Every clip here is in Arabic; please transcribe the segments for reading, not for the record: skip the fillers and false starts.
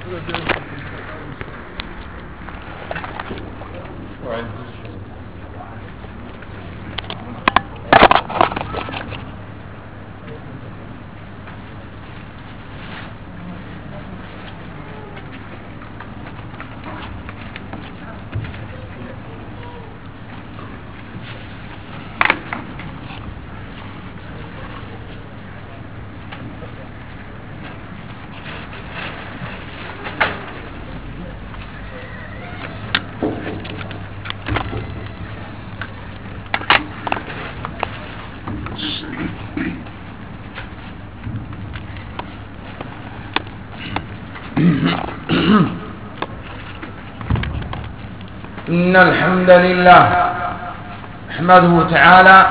إن الحمد لله نحمده تعالى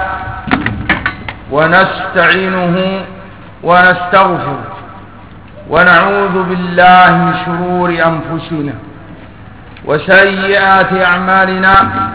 ونستعينه ونستغفره ونعوذ بالله من شرور أنفسنا وسيئات أعمالنا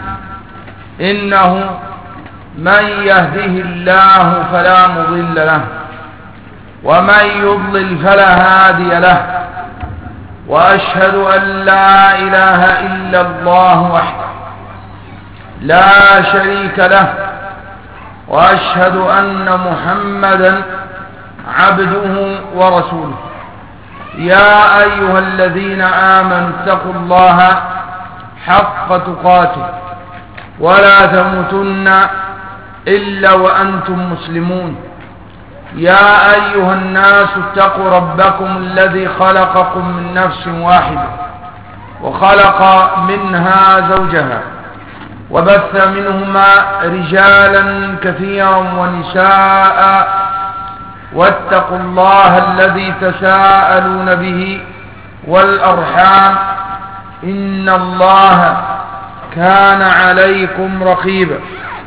إنه من يهده الله فلا مضل له ومن يضلل فلا هادي له وأشهد أن لا إله إلا الله وحده لا شريك له وأشهد أن محمدا عبده ورسوله يا أيها الذين آمنوا اتقوا الله حق تقاته ولا تموتن إلا وأنتم مسلمون يا أيها الناس اتقوا ربكم الذي خلقكم من نفس واحدة وخلق منها زوجها وبث منهما رجالا كثيرا ونساء واتقوا الله الذي تساءلون به والأرحام إن الله كان عليكم رقيبا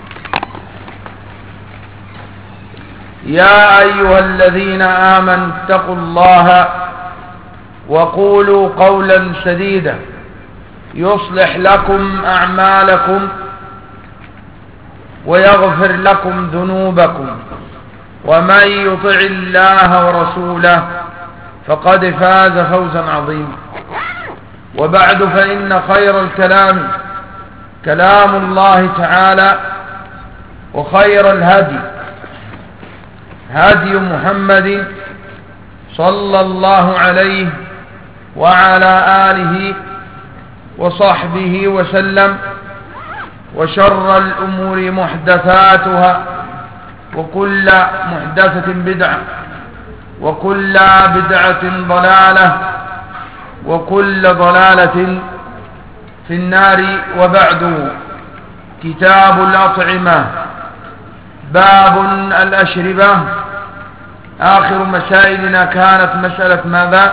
يا أيها الذين آمنوا اتقوا الله وقولوا قولا سديدا يصلح لكم أعمالكم ويغفر لكم ذنوبكم ومن يطع الله ورسوله فقد فاز فوزا عظيما وبعد فإن خير الكلام كلام الله تعالى وخير الهدي هدي محمد صلى الله عليه وعلى آله وصحبه وسلم وشر الأمور محدثاتها وكل محدثة بدعة وكل بدعة ضلالة وكل ضلالة في النار. وبعد كتاب الأطعمة باب الأشربة. آخر مسائلنا كانت مسألة ماذا؟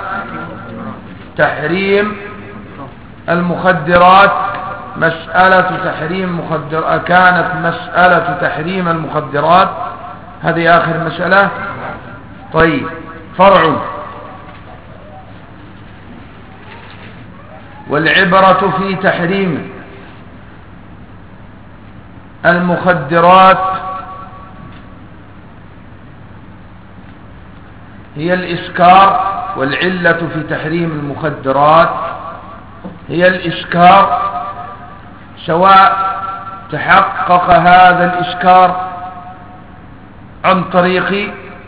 تحريم المخدرات. كانت مسألة تحريم المخدرات، هذه آخر مسألة. طيب، فرع. والعبرة في تحريم المخدرات هي الإسكار، والعلة في تحريم المخدرات هي الإسكار، سواء تحقق هذا الإسكار عن طريق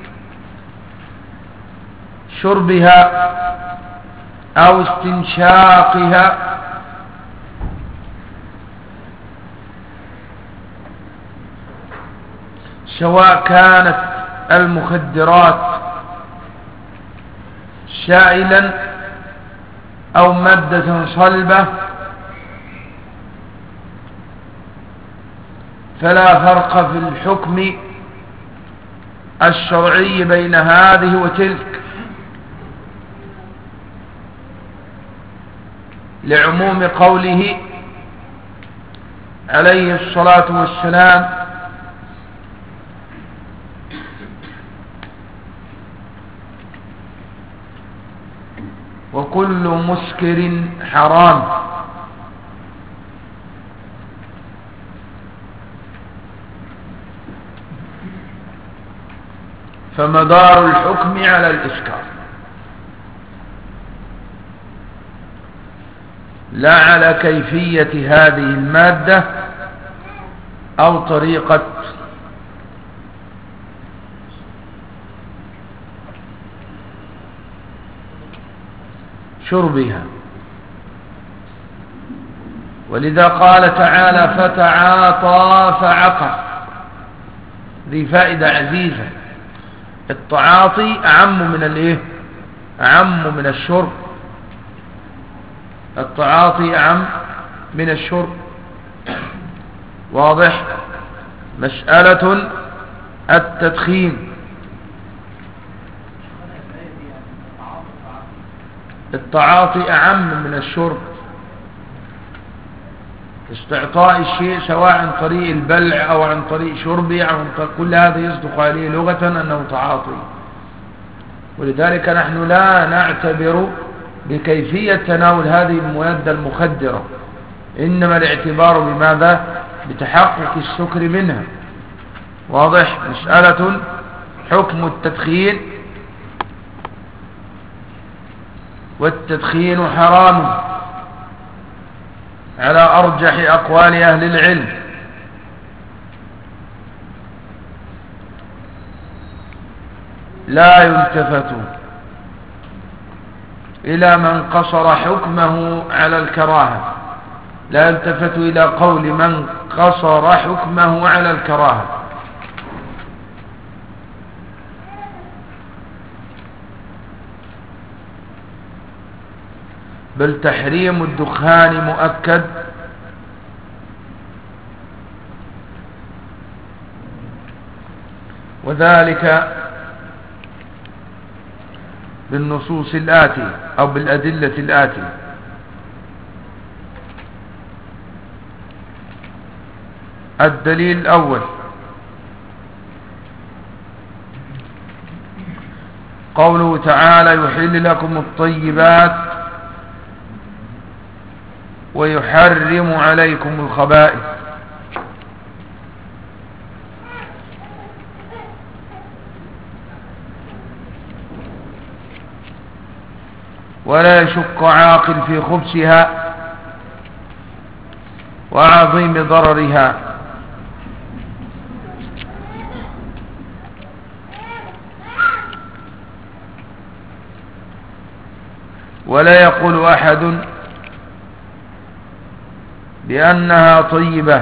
شربها أو استنشاقها سواء كانت المخدرات سائلا أو مادة صلبة، فلا فرق في الحكم الشرعي بين هذه وتلك، لعموم قوله عليه الصلاة والسلام: وكل مسكر حرام. فمدار الحكم على الإسكار. لا على كيفية هذه المادة أو طريقة شربها. ولذا قال تعالى فتعاطى فعقر. ذي فائدة عزيزة. التعاطي أعم من الايه؟ أعم من الشرب. التعاطي أعم من الشرب. واضح؟ مسألة التدخين. التعاطي أعم من الشرب. استعطاء الشيء سواء عن طريق البلع أو عن طريق شربه أو عن طريق كل هذا يصدق عليه لغة أنه تعاطي. ولذلك نحن لا نعتبر بكيفية تناول هذه المادة المخدرة، إنما الاعتبار بماذا؟ بتحقق السكر منها. واضح؟ مسألة حكم التدخين. والتدخين حرام على أرجح أقوال أهل العلم. لا يلتفت إلى من قصر حكمه على الكراهة. لا يلتفت إلى قول من قصر حكمه على الكراهة، بل تحريم الدخان مؤكد وذلك بالنصوص الآتية أو بالأدلة الآتية. الدليل الأول قوله تعالى يحل لكم الطيبات ويحرم عليكم الخبائث. ولا يشق عاقل في خبثها وعظيم ضررها. ولا يقول أحد بأنها طيبة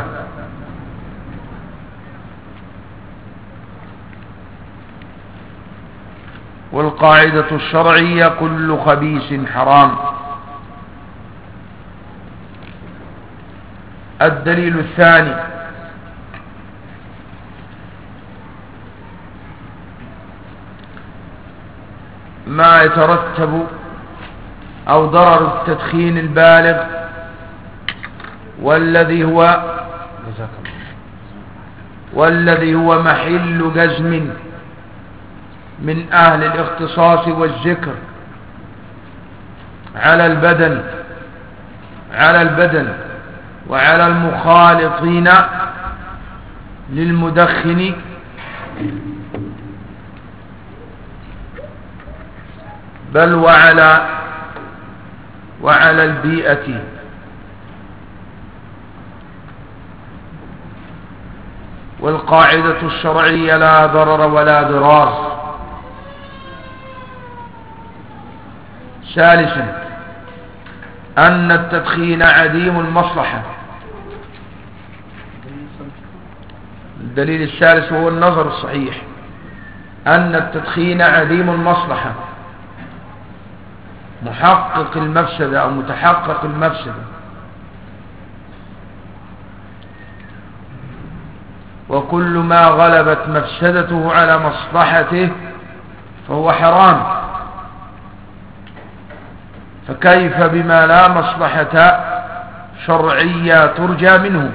والقاعدة الشرعية كل خبيث حرام. الدليل الثاني ما يترتب أو ضرر التدخين البالغ والذي هو محل جزم من أهل الاختصاص والذكر على البدن وعلى المخالطين للمدخن بل وعلى البيئة. والقاعدة الشرعية لا ضرر ولا ضرار. ثالثا أن التدخين عديم المصلحة. الدليل الثالث هو النظر الصحيح أن التدخين عديم المصلحة محقق المفسدة أو متحقق المفسدة. وكل ما غلبت مفسدته على مصلحته فهو حرام. فكيف بما لا مصلحة شرعية ترجى منه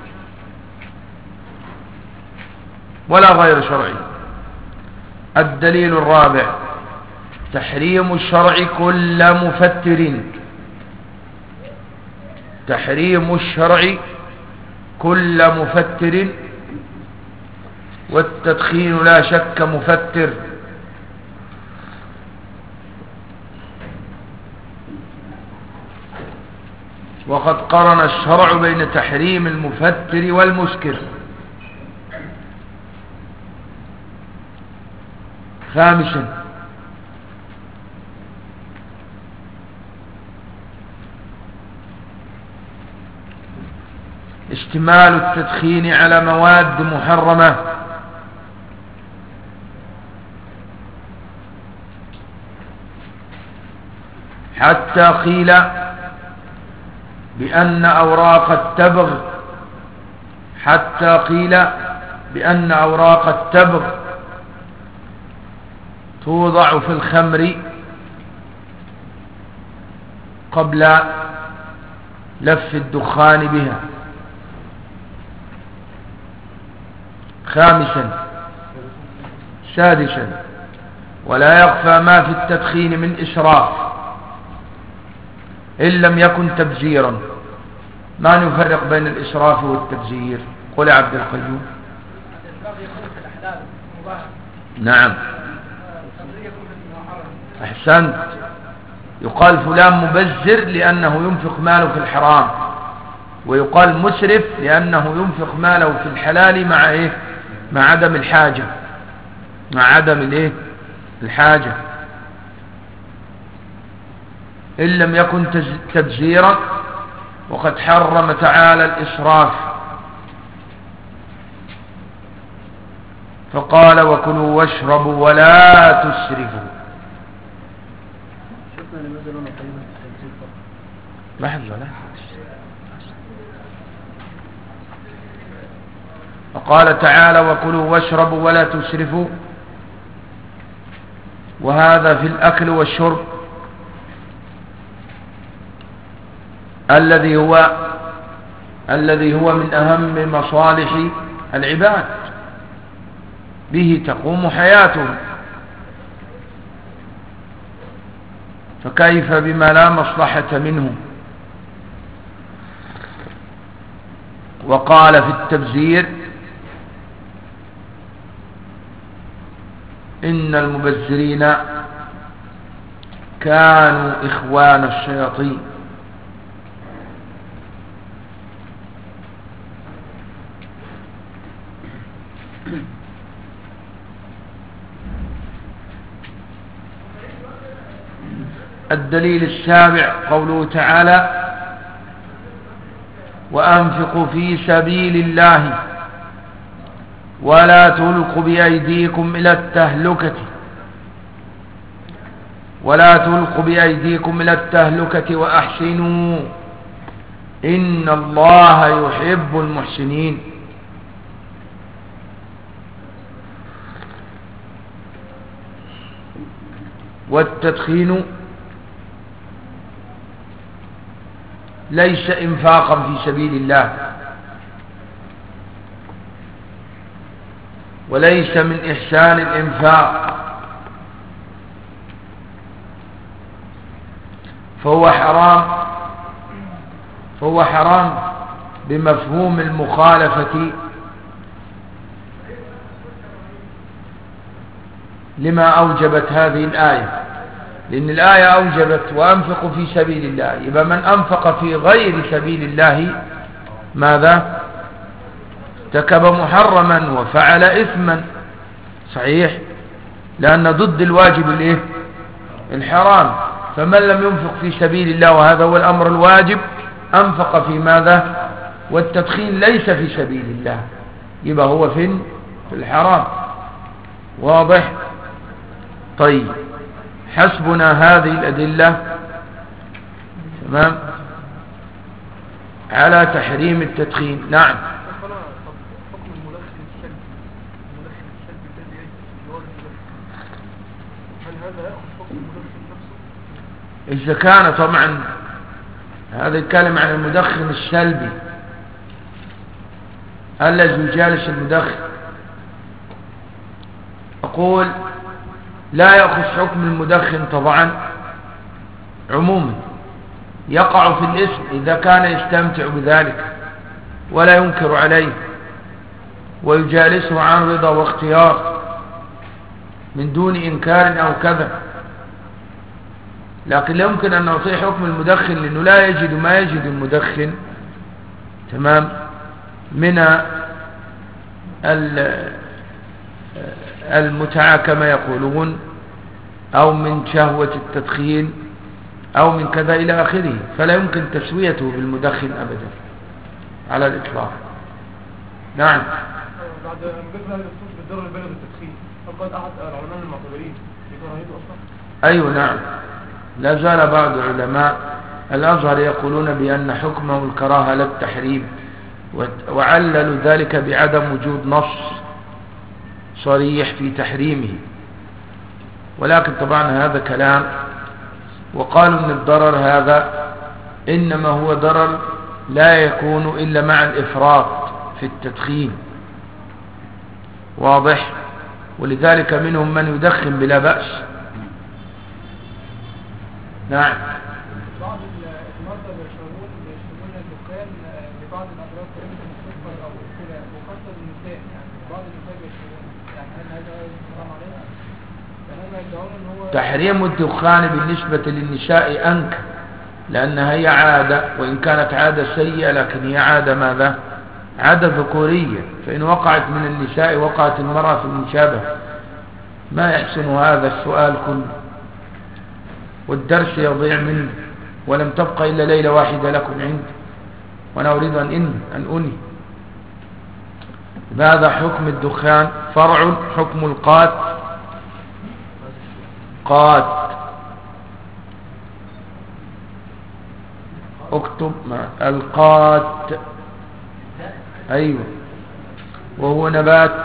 ولا غير شرعي. الدليل الرابع تحريم الشرع كل مفتر. تحريم الشرع كل مفتر والتدخين لا شك مفتر. وقد قرن الشرع بين تحريم المفتر والمسكر. خامسا اشتمال التدخين على مواد محرمة، حتى قيل بأن أوراق التبغ توضع في الخمر قبل لف الدخان بها. سادسا ولا يخفى ما في التدخين من إسراف إن لم يكن تبذيرا. ما نفرق بين الإسراف والتبذير؟ قل يا عبد القيوم. نعم أحسنت. يقال فلان مبذر لأنه ينفق ماله في الحرام، ويقال مسرف لأنه ينفق ماله في الحلال مع إيه؟ مع عدم الحاجة. إن لم يكن تبذيرا. وقد حرم تعالى الإسراف فقال وكلوا واشربوا ولا تسرفوا. لحظة. فقال تعالى وكلوا واشربوا ولا تسرفوا، وهذا في الأكل والشرب الذي هو من أهم مصالح العباد، به تقوم حياتهم، فكيف بما لا مصلحة منه؟ وقال في التبذير إن المبذرين كانوا إخوان الشياطين. الدليل السابع قوله تعالى وأنفقوا في سبيل الله ولا تلقوا بأيديكم إلى التهلكة وأحسنوا إن الله يحب المحسنين. والتدخين ليس إنفاقا في سبيل الله، وليس من إحسان الإنفاق، فهو حرام بمفهوم المخالفة لما أوجبت هذه الآية، لأن الآية أوجبت وأنفقوا في سبيل الله، يبقى من أنفق في غير سبيل الله ماذا؟ ارتكب محرما وفعل إثما. صحيح، لأن ضد الواجب الحرام. فمن لم ينفق في سبيل الله وهذا هو الأمر الواجب أنفق في ماذا؟ والتدخين ليس في سبيل الله، يبقى هو في الحرام. واضح؟ طيب، حسبنا هذه الأدلة تمام على تحريم التدخين. نعم. إذا كان طبعا هذا الكلام عن المدخن السلبي الذي يجالس المدخن، أقول لا يأخذ حكم المدخن طبعا عموما، يقع في الإثم إذا كان يستمتع بذلك ولا ينكر عليه ويجالسه عن رضا واختيار من دون إنكار أو كذا. لكن لا يمكن أن نعطيه حكم المدخن لأنه لا يجد ما يجد المدخن تمام من المتعة كما يقولون، أو من شهوة التدخين، أو من كذا إلى آخره، فلا يمكن تسويته بالمدخن أبدا على الإطلاق. نعم. بعد ذكر هذا الصوت بالضرر البالغ بالتدخين، فقد أحد العلماء المعتبرين بكراهيته أصلا؟ أيوة نعم، لا زال بعض علماء الأزهر يقولون بأن حكمه الكراهة لا التحريم، وعللوا ذلك بعدم وجود نص صريح في تحريمه، ولكن طبعا هذا كلام. وقالوا ان الضرر هذا انما هو ضرر لا يكون الا مع الافراط في التدخين، واضح؟ ولذلك منهم من يدخن بلا بأس. نعم. بعض المرضى يشربون الدخان لبعض الأمراض السكر أو كده، وخاصة النساء، يعني بعض النساء يشربون، يعني هل هذا حرام عليهم؟ فهم يدعون إن هو تحريم الدخان بالنسبة للنساء أنكى، لأنها هي عادة، وإن كانت عادة سيئة لكن هي عادة ماذا؟ عادة ذكورية، فإن وقعت من النساء وقعت المرأة في المشابهة. ما يحسن هذا السؤال كله، والدرس يضيع مني، ولم تبقى إلا ليلة واحدة لكم عندي، وأنا أريد أن أني. هذا حكم الدخان. فرع حكم القات. قات، اكتب مع القات. أيوة، وهو نبات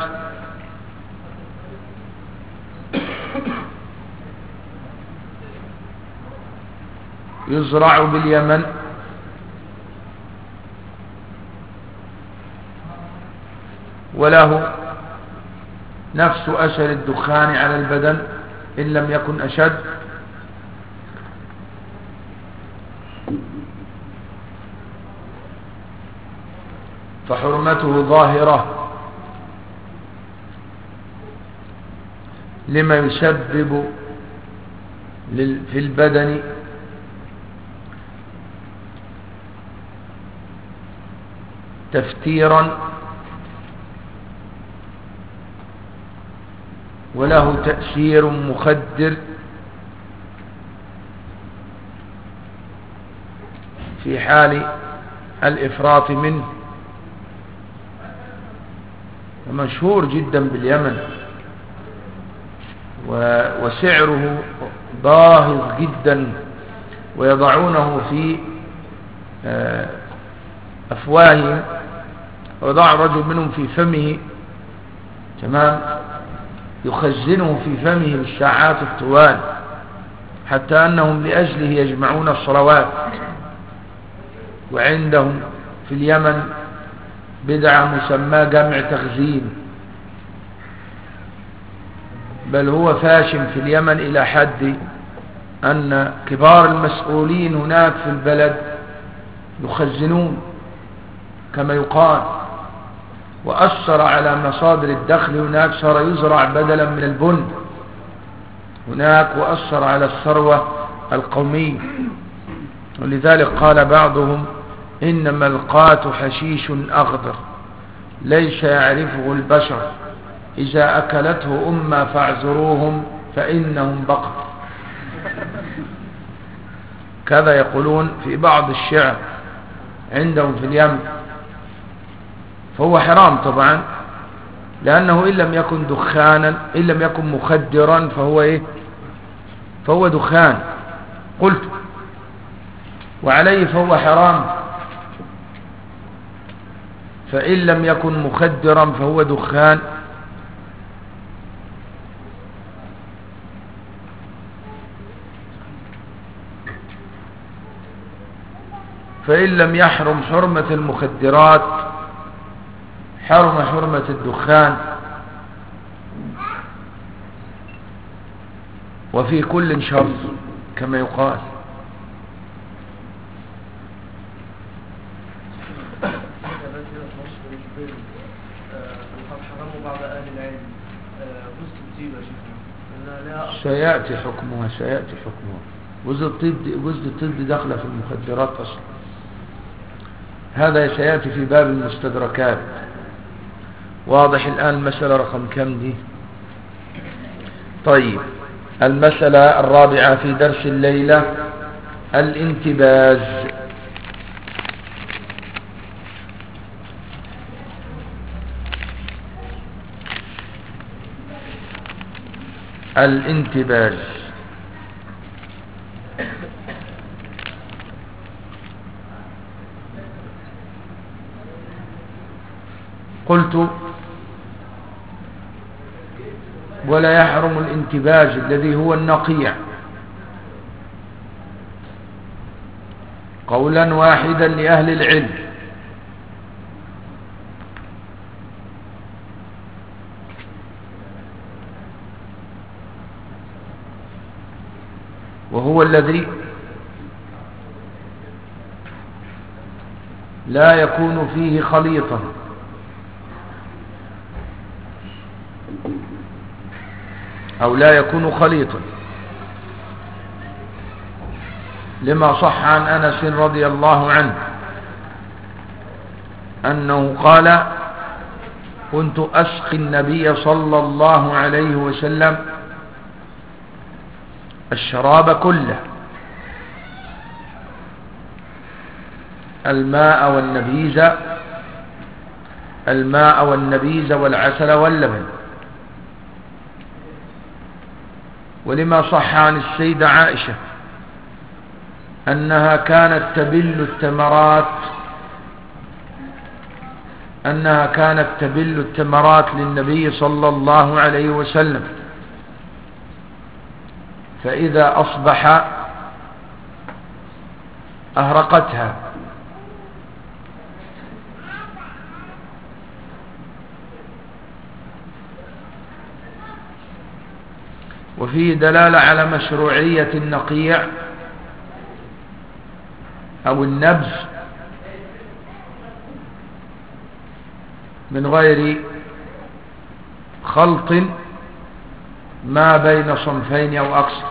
يزرع باليمن، وله نفس أثر الدخان على البدن إن لم يكن أشد، فحرمته ظاهرة لما يسبب في البدن تفتيرا، وله تأثير مخدر في حال الإفراط منه، ومشهور جدا باليمن، وسعره باهظ جدا، ويضعونه في أفواههم، وضع رجل منهم في فمه تمام، يخزنه في فمه بالساعات الطوال، حتى أنهم لأجله يجمعون الصلوات. وعندهم في اليمن بدعة مسمى جمع تخزين، بل هو فاشم في اليمن إلى حد أن كبار المسؤولين هناك في البلد يخزنون كما يقال، وأثر على مصادر الدخل هناك، صار يزرع بدلا من البن هناك، وأثر على الثروة القومية. ولذلك قال بعضهم: إنما القات حشيش أخضر ليس يعرفه البشر، إذا أكلته أمة فاعذروهم فإنهم بقر. كذا يقولون في بعض الشعر عندهم في اليمن. فهو حرام طبعا، لأنه إن لم يكن دخانا، إن لم يكن مخدرا، فهو إيه؟ فهو دخان قلت، وعليه فهو حرام. فإن لم يكن مخدرا فهو دخان. فإن لم يحرم حرمة المخدرات حرم حرمة الدخان. وفي كل شر كما يقال. سيأتي حكمها. جزء الطب داخله في المخدرات أصلا. هذا سيأتي في باب المستدركات. واضح الآن المسألة رقم كم دي؟ طيب، المسألة الرابعة في درس الليلة الانتباز. الانتباز قلت ولا يحرم الانتباز الذي هو النقيع قولا واحدا لأهل العلم، وهو الذي لا يكون فيه خليطا أو لا يكون خليطا، لما صح عن أنس رضي الله عنه أنه قال: كنت أسقي النبي صلى الله عليه وسلم الشراب كله، الماء والنبيذ والعسل واللبن. ولما صح عن السيدة عائشة أنها كانت تبل التمرات للنبي صلى الله عليه وسلم، فإذا أصبح أهرقتها. وفيه دلالة على مشروعية النقيع أو النبذ من غير خلط ما بين صنفين أو أكثر.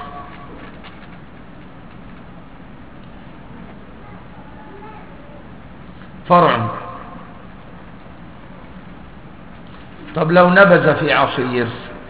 فرع. طب لو نبذ في عصير،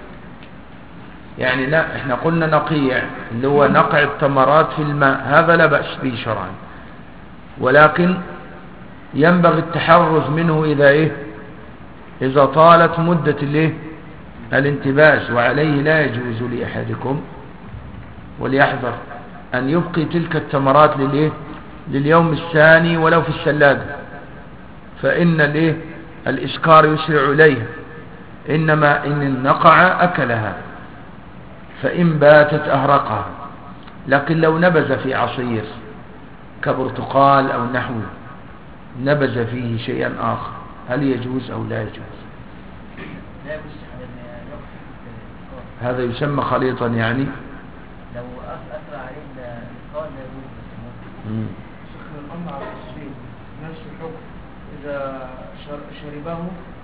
يعني لا، احنا قلنا نقيع اللي هو نقع التمرات في الماء، هذا لا بأس به شرعا، ولكن ينبغي التحرز منه إذا طالت مدة الانتباس، وعليه لا يجوز لأحدكم وليحذر أن يبقي تلك التمرات لليوم الثاني ولو في الثلاجة، فإن الإسكار يسرع إليها، إنما إن نقع أكلها، فإن باتت أهرقها. لكن لو نبذ في عصير كبرتقال أو نحوه، نبذ فيه شيئا آخر، هل يجوز أو لا يجوز؟ هذا يسمى خليطا، يعني لو أثر عليه الإسكار لا يجوز. شيخنا الأمر على الشيء نفس الحكم إذا شربه،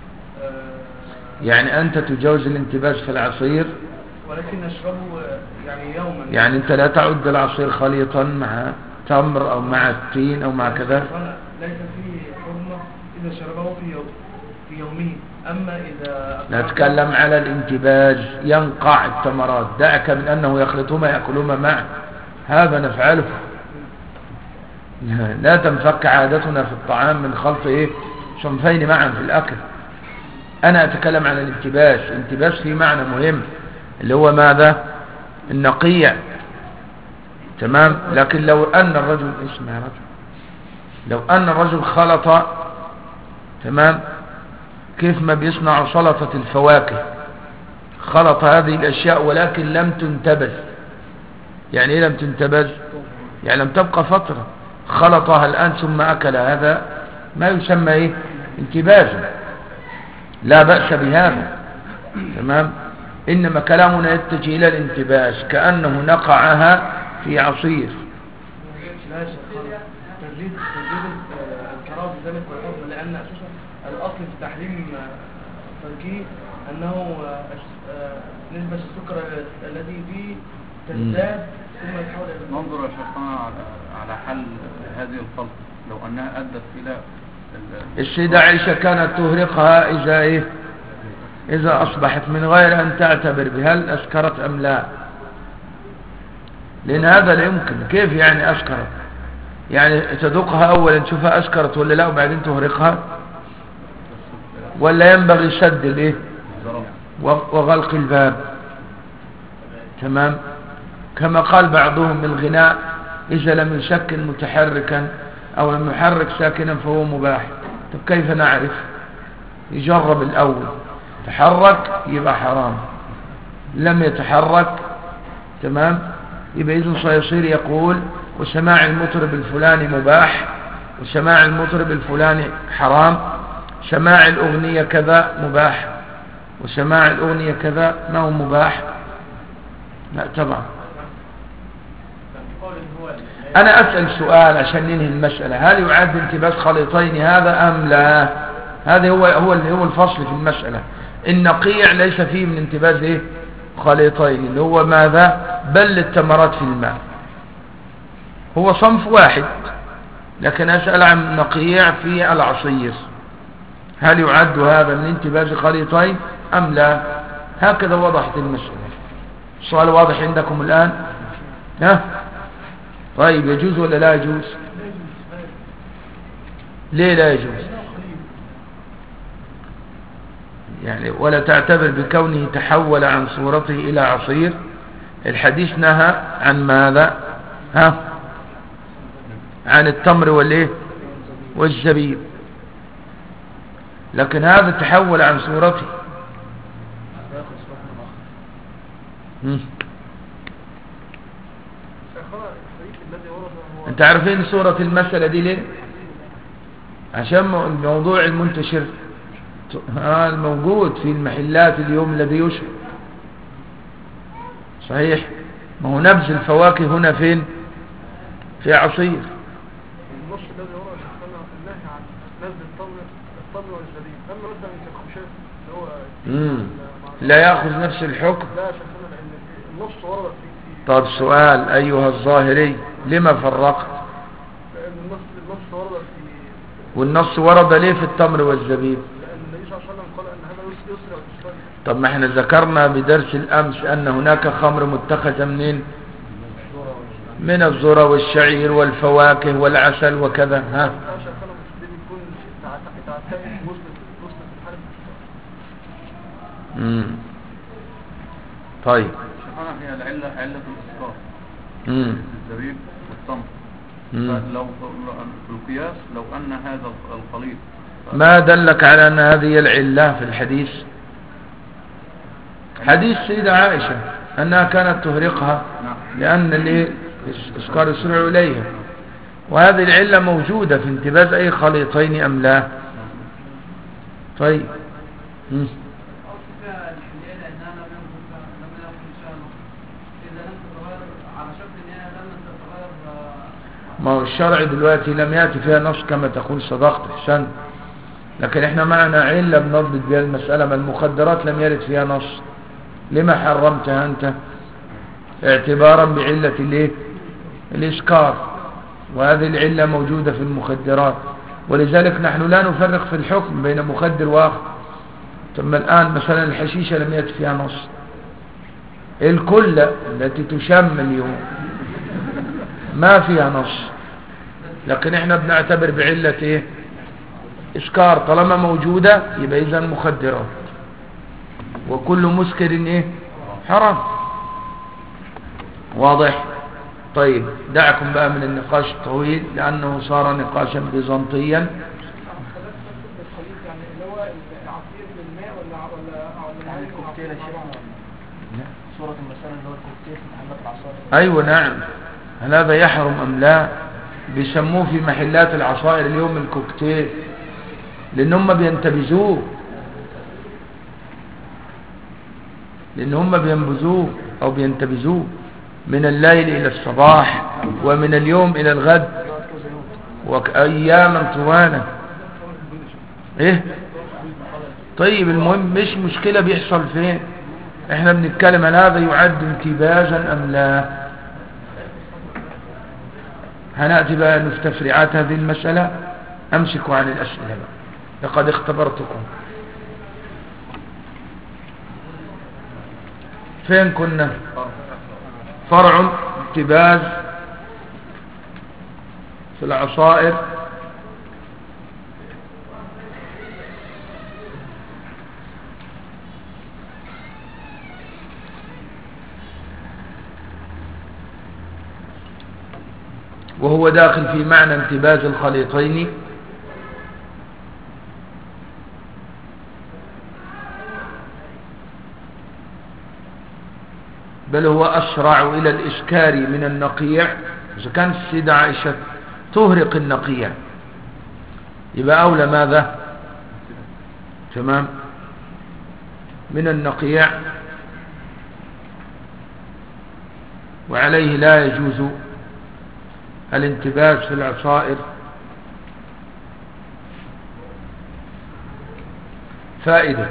يعني أنت تجوز الانتباس في العصير، ولكن نشربه يعني يوما، يعني أنت لا تعد العصير خليطا مع تمر أو مع التين أو مع كذا. ليس فيه حرمة إذا شربه في يومه. أما إذا نتكلم على الانتباج، ينقع التمرات، دعك من أنه يخلطهما يأكلهما معا، هذا نفعله. لا تنفك عادتنا في الطعام من خلط صنفين معا في الأكل. أنا أتكلم عن الانتباج. الانتباج فيه معنى مهم اللي هو ماذا؟ النقيع، تمام. لكن لو أن الرجل خلط، تمام، كيف ما بيصنع سلطة الفواكه، خلط هذه الأشياء ولكن لم تنتبذ. يعني إيه لم تنتبذ؟ يعني لم تبقى فترة، خلطها الآن ثم أكل، هذا ما يسمى انتباذا، لا بأس بهذا، تمام. إنما كلامنا يتجه إلى الانتباز كأنه نقعها في عصير. لا يا شيخ، تجديد الكراهة بذلك والحكم، لأن أساسا الأصل في تحريم تركيه أنه نسبة السكر الذي فيه تزداد ثم يتحول إلى ننظر يا شيخنا على حل هذه الخلط لو أنها أدت إلى السيدة عائشة كانت تهرقها إذا إيه؟ إذا أصبحت من غير أن تعتبر بهل أسكرت أم لا، لأن هذا لا يمكن. كيف يعني أسكرت؟ يعني تذوقها أولا تشوفها أسكرت ولا لا وبعدين تهرقها، ولا ينبغي سد الإيه وغلق الباب؟ تمام. كما قال بعضهم الغناء إذا لم يسكن متحركا أو لم يحرك ساكنا فهو مباح. طب كيف نعرف؟ يجرب الأول، تحرك يبقى حرام، لم يتحرك تمام يبقى إذن سيصير يقول وسماع المطرب الفلاني مباح وسماع المطرب الفلاني حرام، سماع الأغنية كذا مباح وسماع الأغنية كذا ما هو مباح. لا طبعا. أنا أسأل سؤال عشان ننهي المسألة، هل يعد انتباس خليطين هذا أم لا؟ هذا هو الفصل في المسألة. النقيع ليس فيه من انتباس إيه؟ خليطين، اللي هو ماذا؟ بل التمرات في الماء، هو صنف واحد. لكن أسأل عن نقيع في العصير، هل يعد هذا من انتباس خليطين أم لا؟ هكذا وضحت المسألة. السؤال واضح عندكم الآن؟ ها؟ طيب يجوز ولا لا يجوز؟ ليه لا يجوز؟ يعني ولا تعتبر بكونه تحول عن صورته إلى عصير. الحديث نهى عن ماذا؟ ها؟ عن التمر والإيه والزبيب، لكن هذا تحول عن صورته. انت عارفين صورة المسألة دي ليه؟ عشان الموضوع المنتشر الموجود في المحلات اليوم الذي يشرب. صحيح، ما هو نبذ الفواكه هنا فين؟ في عصير. النص الذي هو النهي عن نبذ التمر والزبيب، اما مثلا كالخشاف اللي هو لا يأخذ نفس الحكم. لا شكرا، لان النص ورد في طب سؤال أيها الظاهري، لما فرقت؟ لان النص ورد في والنص ورد ليه في التمر والزبيب؟ لان النبي صلى الله عليه وسلم قال ان هذا يسرع ويسرع. طب ما احنا ذكرنا بدرس الأمس أن هناك خمر متخذة منين؟ من الذرة والشعير والفواكه والعسل وكذا. ها؟ طيب. شيخنا هي العلة علة الإسقاط الزبيب والتمر. فلو في القياس لو أن هذا الخليط ما دلك على أن هذه العلة في الحديث؟ حديث سيدة عائشة أنها كانت تهرقها لأن الإسكار يسرع إليها، وهذه العلة موجودة في انتباز أي خليطين أم لا؟ طيب. ما هو الشرع دلوقتي لم يأتي فيها نص كما تقول صدقت حسن، لكن احنا معنا علة بنضبط بها المسألة. ما المخدرات لم يرد فيها نص، لما حرمتها أنت؟ اعتبارا بعلة الايه؟ الإسكار، وهذه العلة موجودة في المخدرات، ولذلك نحن لا نفرق في الحكم بين مخدر وآخر. ثم الآن مثلا الحشيشة لم يأتي فيها نص، الكلة التي تشم اليوم ما فيها نص، لكن احنا بنعتبر بعلة ايه؟ إسكار. طالما موجودة يبقى إذا مخدرات، وكل مسكر ايه؟ حرام. واضح؟ طيب دعكم بقى من النقاش الطويل لأنه صار نقاشا بيزنطيا. يعني اللي هو العصير بالماء ولا الكوكتيل يا شيخ؟ صورة المسألة اللي هو الكوكتيل في محلات العصائر. أيوة نعم. هل هذا يحرم أم لا؟ بيسموه في محلات العصائر اليوم الكوكتيل، لأن هم بينتبذوه، لأن هم بينبذوه أو بينتبذوه من الليل إلى الصباح ومن اليوم إلى الغد وأياما طوالة. إيه؟ طيب المهم مش مشكلة بيحصل فين، احنا بنتكلم عن هذا يعد انتباجا ام لا؟ هنأتي بقى نستفرعات هذه المسألة. امسكوا عن الأسئلة بقى، لقد اختبرتكم. فين كنا؟ فرع انتباج في العصائر. وهو داخل في معنى انتباج الخليطين، بل هو أسرع إلى الإسكار من النقيع. إذا كانت السيدة عائشة تهرق النقيع يبقى أولى ماذا؟ تمام، من النقيع، وعليه لا يجوز الانتباج في العصائر. فائدة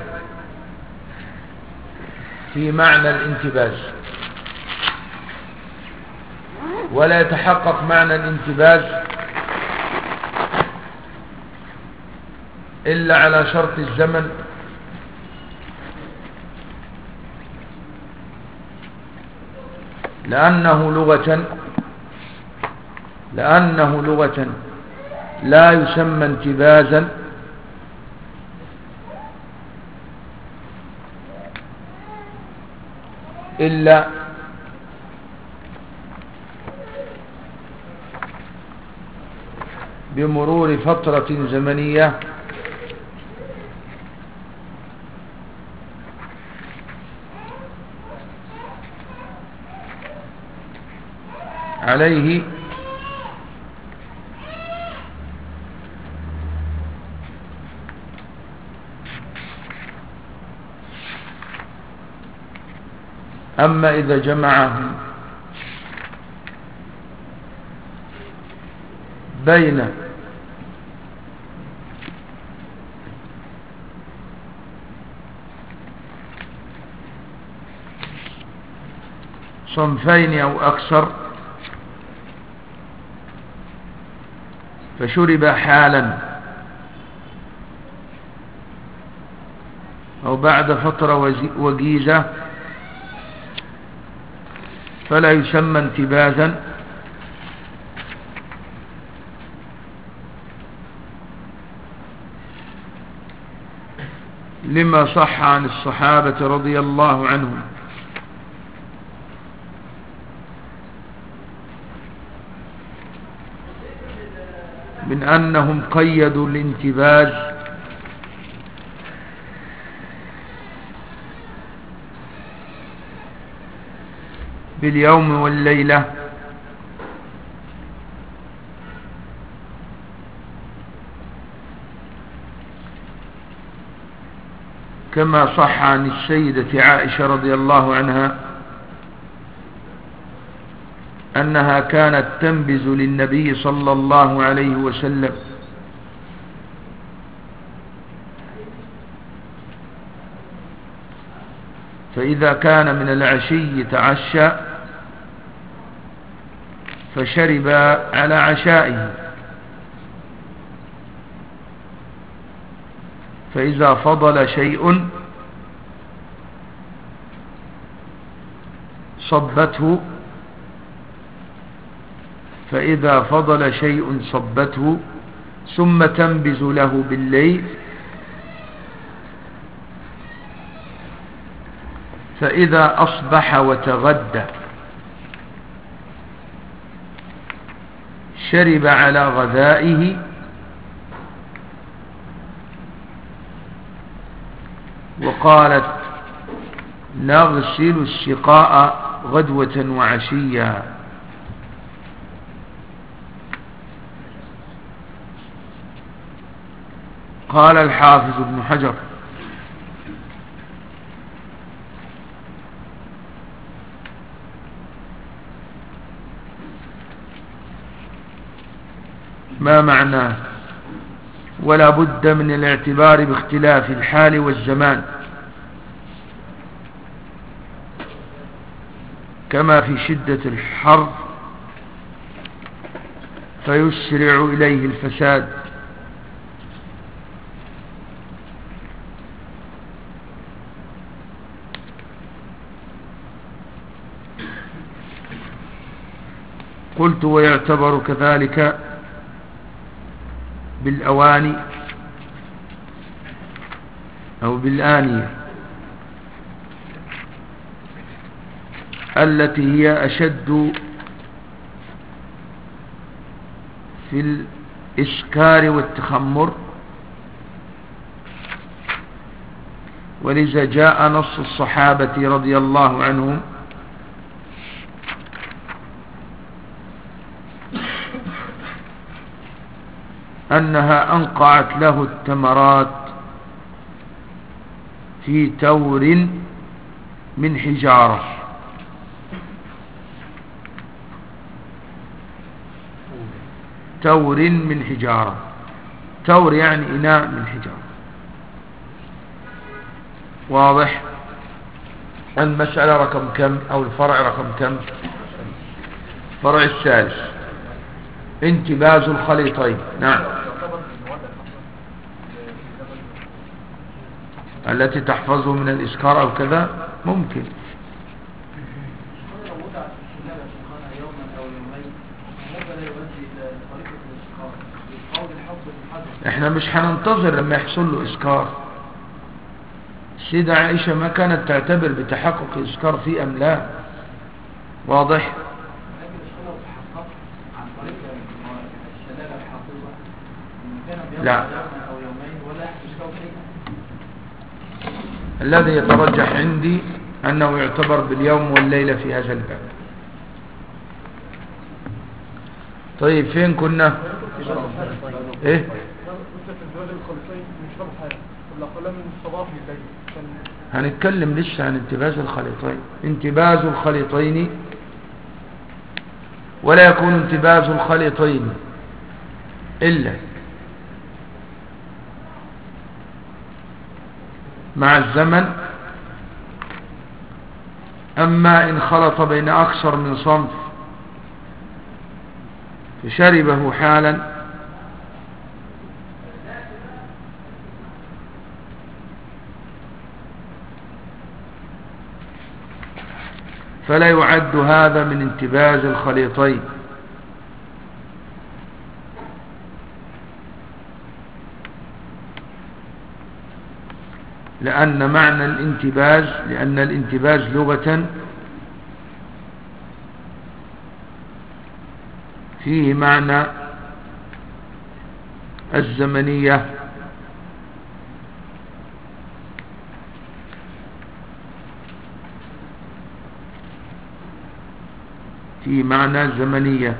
في معنى الانتباج، ولا يتحقق معنى الانتباج إلا على شرط الزمن، لأنه لغة لا يسمى انتبازا إلا بمرور فترة زمنية عليه أما إذا جمعهم بين صنفين أو أكثر فشرب حالا أو بعد فترة وجيزة فلا يسمى انتبازا، لما صح عن الصحابة رضي الله عنهم من أنهم قيدوا الانتباز باليوم والليلة، كما صح عن السيدة عائشة رضي الله عنها أنها كانت تنبز للنبي صلى الله عليه وسلم فإذا كان من العشي تعشى فشرب على عشائه، فإذا فضل شيء صبته ثم تنبز له بالليل، فإذا أصبح وتغدى شرب على غذائه، وقالت نغسل السقاء غدوة وعشيا. قال الحافظ ابن حجر ما معناه؟ ولا بد من الاعتبار باختلاف الحال والزمان، كما في شدة الحر فيسرع إليه الفساد. قلت ويعتبر كذلك بالأواني أو بالآنية التي هي أشد في الإسكار والتخمر، ولذا جاء نص الصحابة رضي الله عنهم أنها أنقعت له التمرات في تور من حجارة. تور من حجارة، تور يعني إناء من حجارة. واضح؟ المسألة رقم كم أو الفرع رقم كم؟ فرع الثالث، انتباز الخليطين. نعم، التي تحفظه من الإسكار أو كذا ممكن. احنا مش هننتظر لما يحصل له إسكار. السيدة عائشة ما كانت تعتبر بتحقق إسكار فيه أم لا. واضح؟ لا، الذي يترجح عندي أنه يعتبر باليوم والليلة في هذا الباب. طيب فين كنا؟ ايه؟ هنتكلم لسه عن انتباز الخليطين. انتباز الخليطين، ولا يكون انتباز الخليطين إلا مع الزمن. أما إن خلط بين أكثر من صنف فشربه حالا فلا يعد هذا من انتباز الخليطين، لأن معنى الانتباز، لأن الانتباز لغة فيه معنى الزمنية، فيه معنى الزمنية.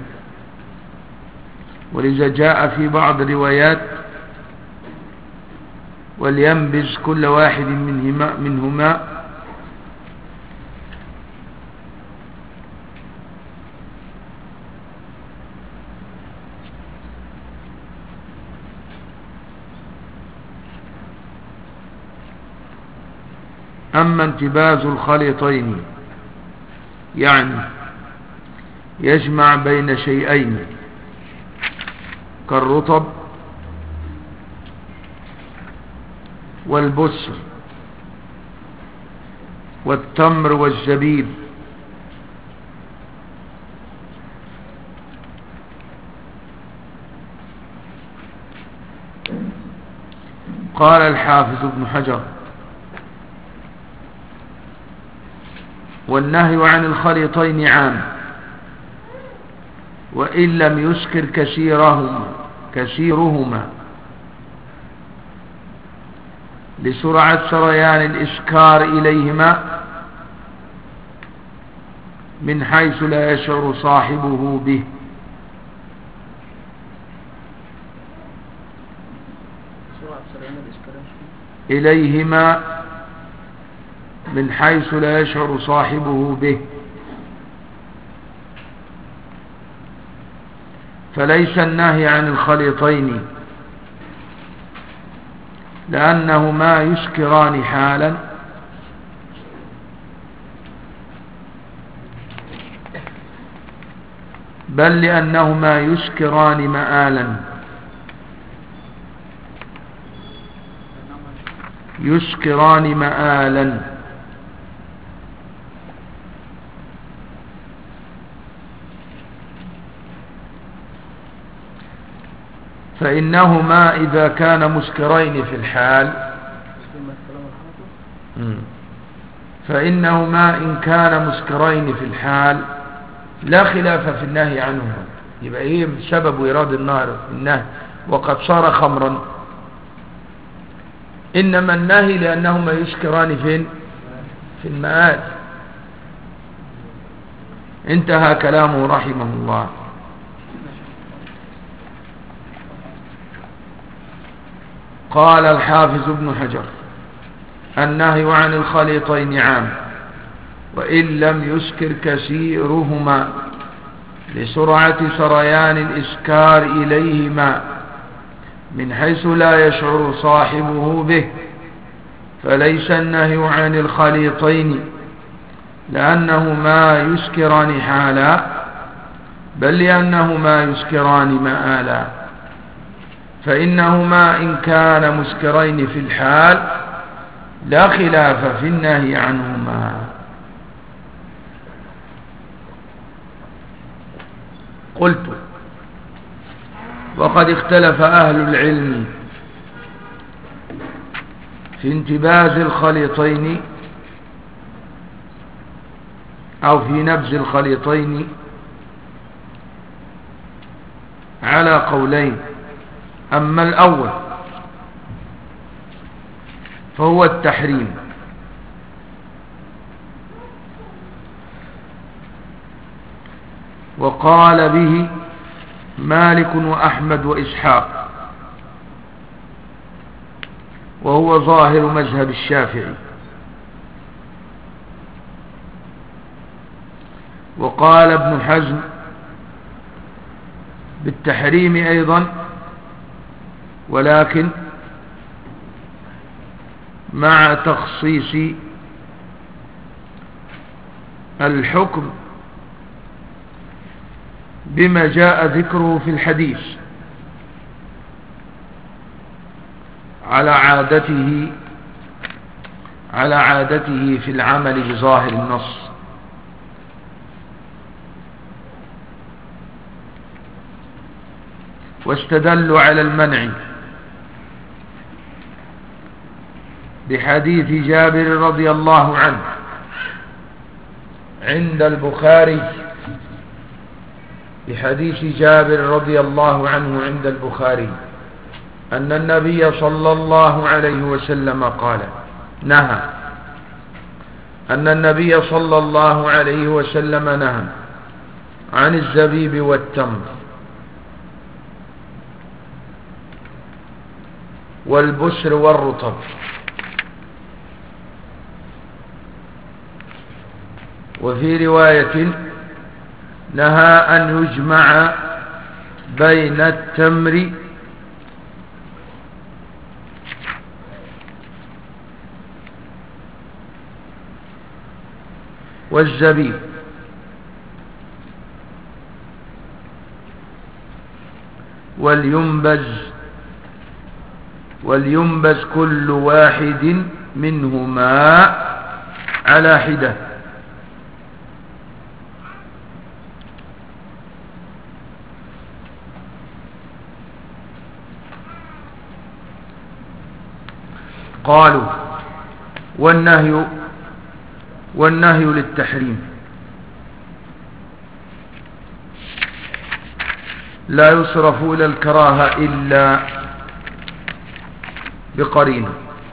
ولذا جاء في بعض الروايات ولينبذ كل واحد منهما أما انتباز الخليطين يعني يجمع بين شيئين كالرطب والبسر والتمر والزبيب، قال الحافظ ابن حجر: والنهي عن الخليطين عام، وإن لم يسكر كثيرهما لسرعة سريان الإسكار إليهما من حيث لا يشعر صاحبه به. إليهما من حيث لا يشعر صاحبه به، فليس النهي عن الخليطين لأنهما يسكران حالا بل لأنهما يسكران مآلا، يسكران مآلا. فإنهما إذا كان مسكرين في الحال، فإنهما إن كان مسكرين في الحال لا خلاف في النهي عنهما. يبقى ايه سبب إيراد النهي وقد صار خمرا؟ إنما النهي لأنهما يسكران فين؟ في المآل. انتهى كلامه رحمه الله. قال الحافظ ابن حجر: النهي عن الخليطين عام، وإن لم يسكر كثيرهما لسرعة سريان الإسكار إليهما من حيث لا يشعر صاحبه به، فليس النهي عن الخليطين لأنهما يسكران حالا، بل لأنهما يسكران مآلا. فإنهما إن كان مسكرين في الحال لا خلاف في النهي عنهما. قلت: وقد اختلف أهل العلم في انتباز الخليطين أو في نبذ الخليطين على قولين. أما الأول فهو التحريم، وقال به مالك وأحمد وإسحاق، وهو ظاهر مذهب الشافعي. وقال ابن حزم بالتحريم أيضا، ولكن مع تخصيص الحكم بما جاء ذكره في الحديث على عادته في العمل بظاهر النص. واستدلوا على المنع بحديث جابر رضي الله عنه عند البخاري، بحديث جابر رضي الله عنه عند البخاري أن النبي صلى الله عليه وسلم قال: نهى أن النبي صلى الله عليه وسلم نهى عن الزبيب والتمر والبسر والرطب. وفي رواية: نهى أن يجمع بين التمر والزبيب ولينبذ كل واحد منهما على حدة. قالوا: والنهي للتحريم لا يصرف إلى الكراهة إلا بقرينة.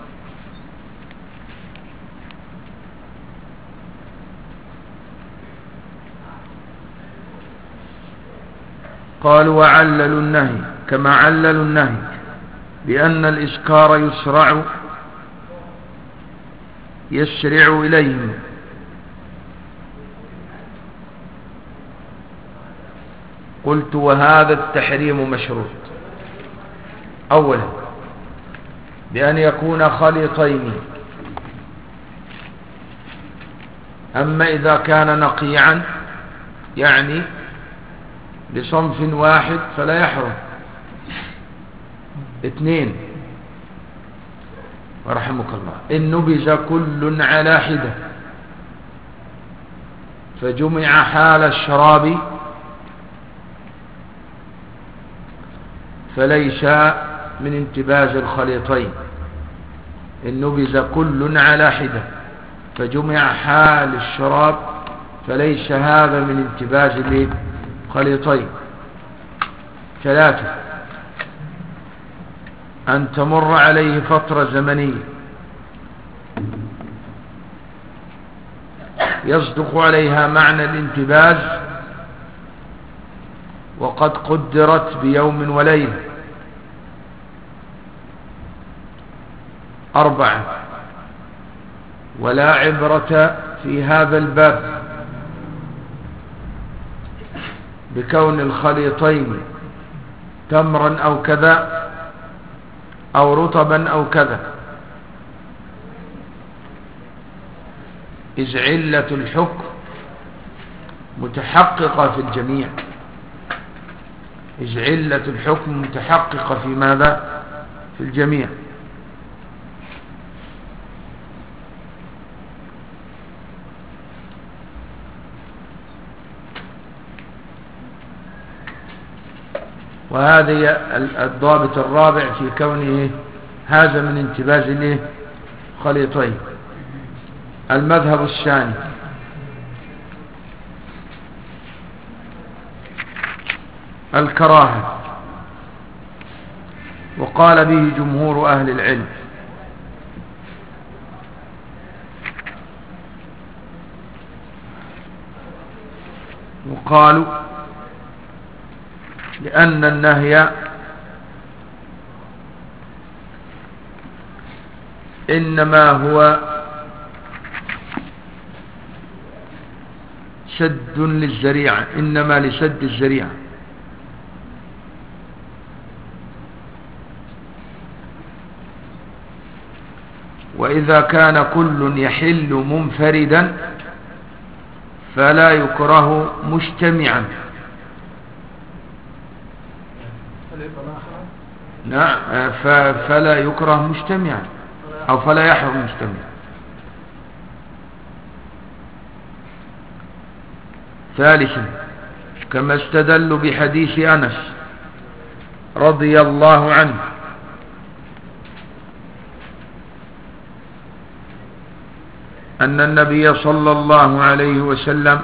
قالوا: وعللوا النهي كما عللوا النهي بأن الإسكار يسرع إليهم، قلت: وهذا التحريم مشروط. أولا بأن يكون خليطين، أما إذا كان نقيعا يعني لصنف واحد فلا يحرم. 2 ورحمك الله إن نبذ كل على حدة فجمع حال الشراب فليس من انتباز الخليطين. إن نبذ كل على حدة فجمع حال الشراب فليس هذا من انتباز الخليطين. 3 أن تمر عليه فترة زمنية يصدق عليها معنى الانتباز وقد قدرت بيوم وليلة. 4 ولا عبرة في هذا الباب بكون الخليطين تمرا أو كذا أو رطبا أو كذا، إذ علة الحكم متحققة في الجميع. إذ علة الحكم متحققة في ماذا؟ في الجميع. وهذا الضابط الرابع في كونه هذا من انتباز خليطين. المذهب الثاني الكراهة، وقال به جمهور أهل العلم. وقالوا لأن النهي إنما هو سد للذريعة، إنما لسد الذريعة. وإذا كان كل يحل منفردا فلا يكره مجتمعا. نعم، فلا يكره مجتمعا أو فلا يحرم مجتمعا. 3 كما استدلوا بحديث أنس رضي الله عنه أن النبي صلى الله عليه وسلم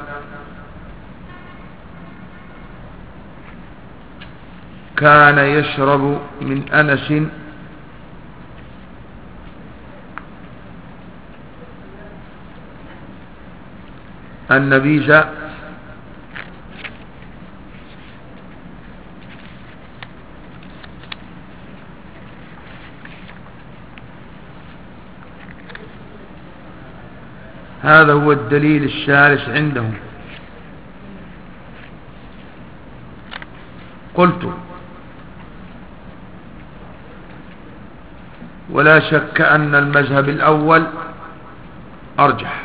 كان يشرب من أنس النبيذ هذا هو الدليل الثالث عندهم. قلت ولا شك أن المذهب الأول أرجح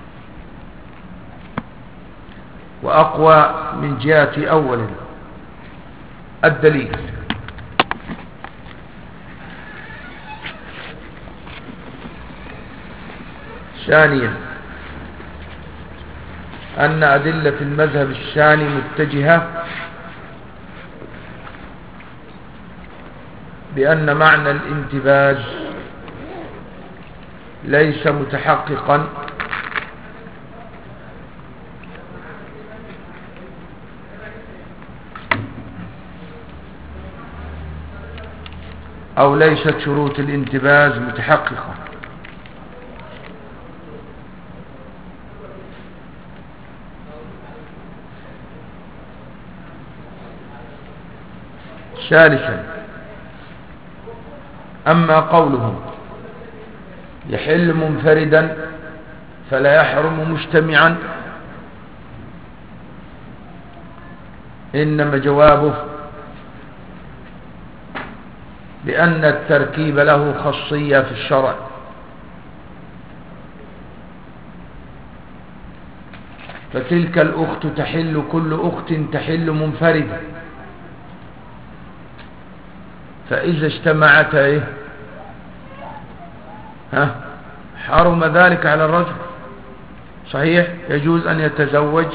وأقوى من جهة أول الدليل. ثانيا أن أدلة المذهب الثاني متجهة بأن معنى الانتباز ليس متحققا أو ليست شروط الانتباز متحققة. ثالثا أما قولهم يحل منفردا فلا يحرم مجتمعا، إنما جوابه بأن التركيب له خاصية في الشرع، فتلك الأخت تحل، كل أخت تحل منفردة. فإذا اجتمعت إيه؟ حرم ذلك على الرجل. صحيح، يجوز أن يتزوج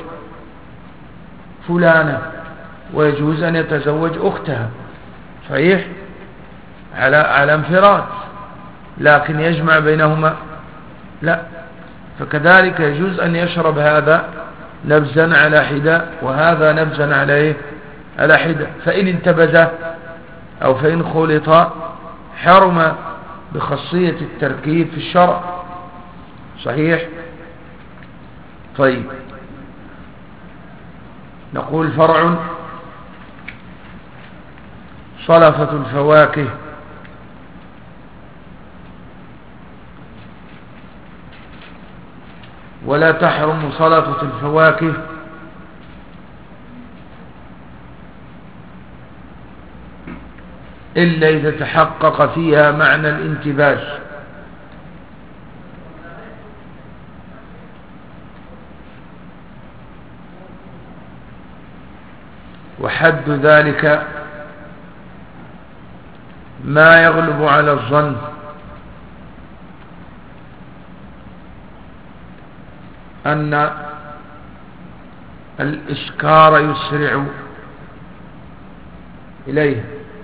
فلانة ويجوز أن يتزوج أختها، صحيح، على انفراد، لكن يجمع بينهما لا. فكذلك يجوز أن يشرب هذا نبزا على حدة وهذا نبزا على إيه؟ على حدة. فإن انتبذا أو فإن خلطا حرم بخاصية التركيب في الشرع، صحيح. طيب، نقول فرع: صلفة الفواكه ولا تحرم صلفة الفواكه إلا إذا تحقق فيها معنى الانتباس. وحد ذلك ما يغلب على الظن أن الإسكار يسرع إليه.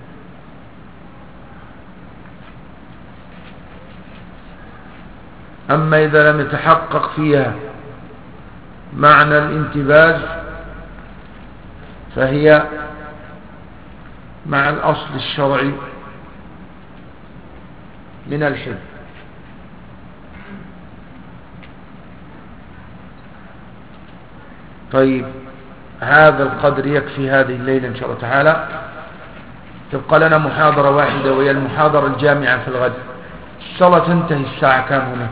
أما إذا لم يتحقق فيها معنى الانتباز فهي مع الأصل الشرعي من الحل. طيب، هذا القدر يكفي هذه الليلة إن شاء الله تعالى. تبقى لنا محاضرة واحدة وهي المحاضرة الجامعة في الغد. الصلاة تنتهي الساعة كام هنا؟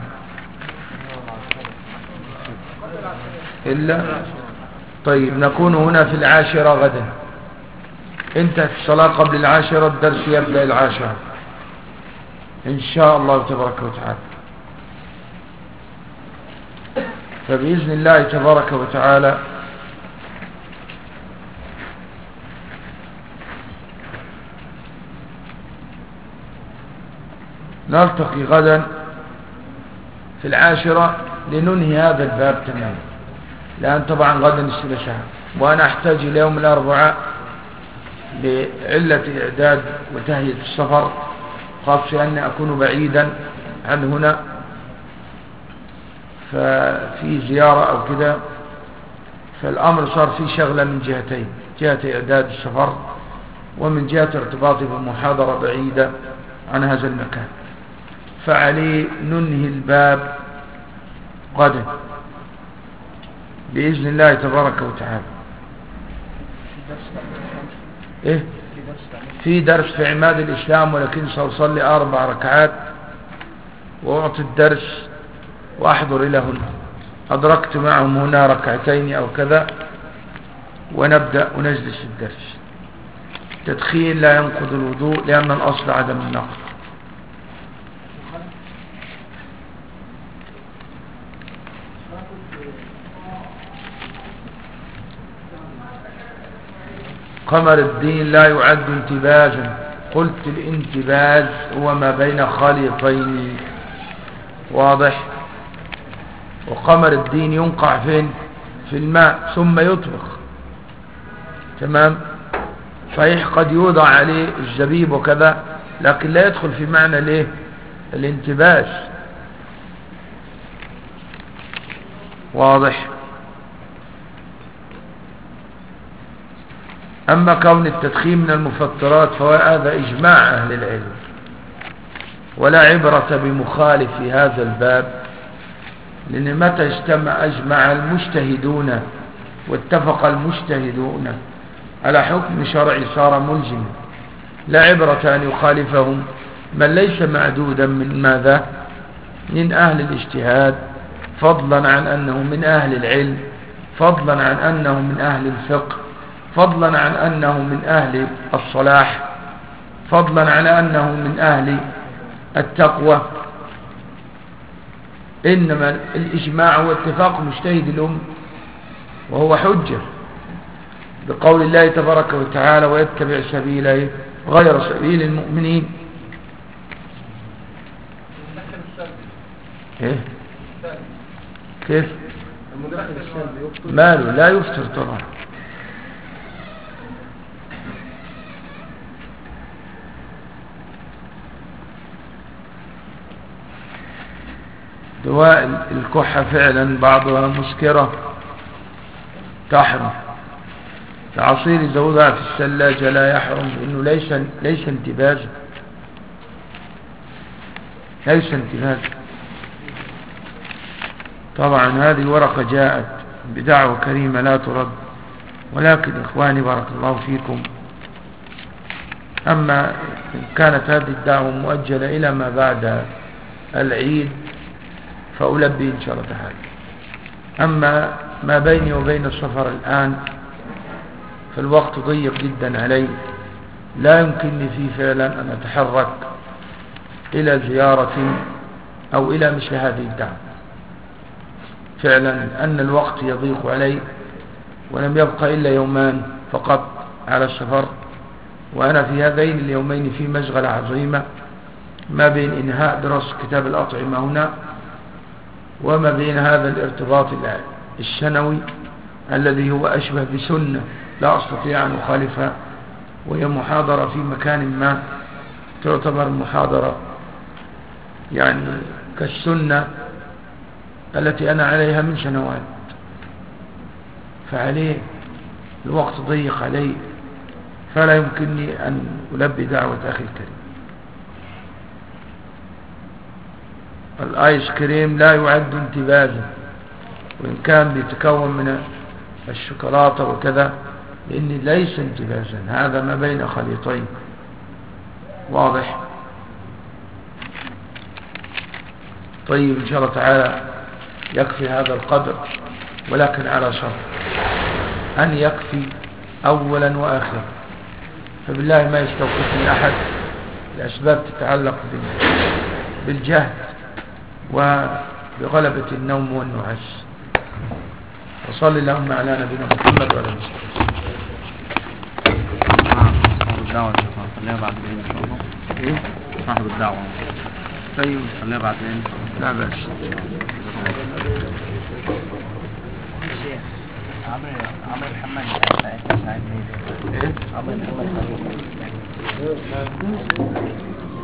إلا طيب، نكون هنا في 10 غدا. انتهت الصلاة قبل 10، الدرس يبدأ 10 إن شاء الله تبارك وتعالى. فبإذن الله تبارك وتعالى نلتقي غدا في 10 لننهي هذا الباب تماما، لأن طبعا غدا الثلاثاء وأنا أحتاج إلى يوم الأربعاء لعلة إعداد وتهيئة السفر، خاصة أني أكون بعيدا عن هنا، ففي زيارة أو كده، فالأمر صار فيه شغلة من جهتين: جهة إعداد السفر ومن جهة ارتباطي بمحاضرة بعيدة عن هذا المكان. فعلي ننهي الباب غدا بإذن الله تبارك وتعالى. إيه؟ في درس في عماد الإسلام، ولكن سأصلي 4 ركعات وأعطي الدرس وأحضر إلى هنا. أدركت معهم هنا 2 ركعتين أو كذا ونبدأ ونجلس الدرس. تدخين لا ينقض الوضوء لأن الأصل عدم النقض. قمر الدين لا يعد انتبازا. قلت الانتباز هو ما بين خليطين، واضح. وقمر الدين ينقع فين؟ في الماء ثم يطبخ، تمام. صحيح قد يوضع عليه الزبيب وكذا، لكن لا يدخل في معنى ليه الانتباز، واضح. أما كون التدخين من المفطرات فهذا إجماع أهل العلم، ولا عبرة بمخالف في هذا الباب، لأن متى أجمع المجتهدون واتفق المجتهدون على حكم شرعي صار ملزما، لا عبرة أن يخالفهم من ليس معدودا من ماذا؟ من أهل الاجتهاد، فضلا عن أنه من أهل العلم، فضلا عن أنه من أهل الفقه، فضلا عن أنه من أهل الصلاح، فضلا عن أنه من أهل التقوى. إنما الإجماع هو اتفاق مجتهد الأمة، وهو حجة بقول الله تبارك وتعالى ويتبع سبيل غير سبيل المؤمنين. ايه كيف ماله لا يفطر طبعا. دواء الكحة فعلا بعضها مسكرة تحرم. العصير يزودها في الثلاجة لا يحرم لأنه ليس انتباذا، ليس انتباذا. طبعا هذه ورقة جاءت بدعوة كريمة لا ترد، ولكن إخواني بارك الله فيكم، أما إن كانت هذه الدعوة مؤجلة إلى ما بعد العيد فألبي إن شاء الله تعالى. أما ما بيني وبين السفر الآن فالوقت ضيق جدا علي، لا يمكنني فيه فعلا أن أتحرك إلى زيارة أو إلى مثل هذه الدعوة فعلا، أن الوقت يضيق علي ولم يبقى إلا يومان فقط على السفر، وأنا في هذين اليومين في مشغلة عظيمة ما بين إنهاء دراسة كتاب الأطعمة هنا وما بين هذا الارتباط السنوي الذي هو أشبه بسنة لا أستطيع أن أخالفها، وهي محاضرة في مكان ما تعتبر محاضرة يعني كالسنة التي أنا عليها من سنوات، فعليه الوقت ضيق علي فلا يمكنني أن ألبي دعوة أخي الكريم. الآيس كريم لا يعد انتباذا، وإن كان بيتكون من الشوكولاتة وكذا، لأن ليس انتباذا، هذا ما بين خليطين واضح. طيب إن شاء الله تعالى يكفي هذا القدر، ولكن على شرط أن يكفي أولا وآخرا، فبالله ما يستوقفني أحد لأسباب تتعلق بالجهد وبغلبة النوم والنعاس. وصلي اللهم على نبينا محمد وعلى آله وصحبه. الدعوة خليها بعد العيد إن شاء الله. صاحب الدعوة طيب خليها بعد العيد. لا بأس. الشيخ عمرو محمد سعيد. ايه عمرو محمد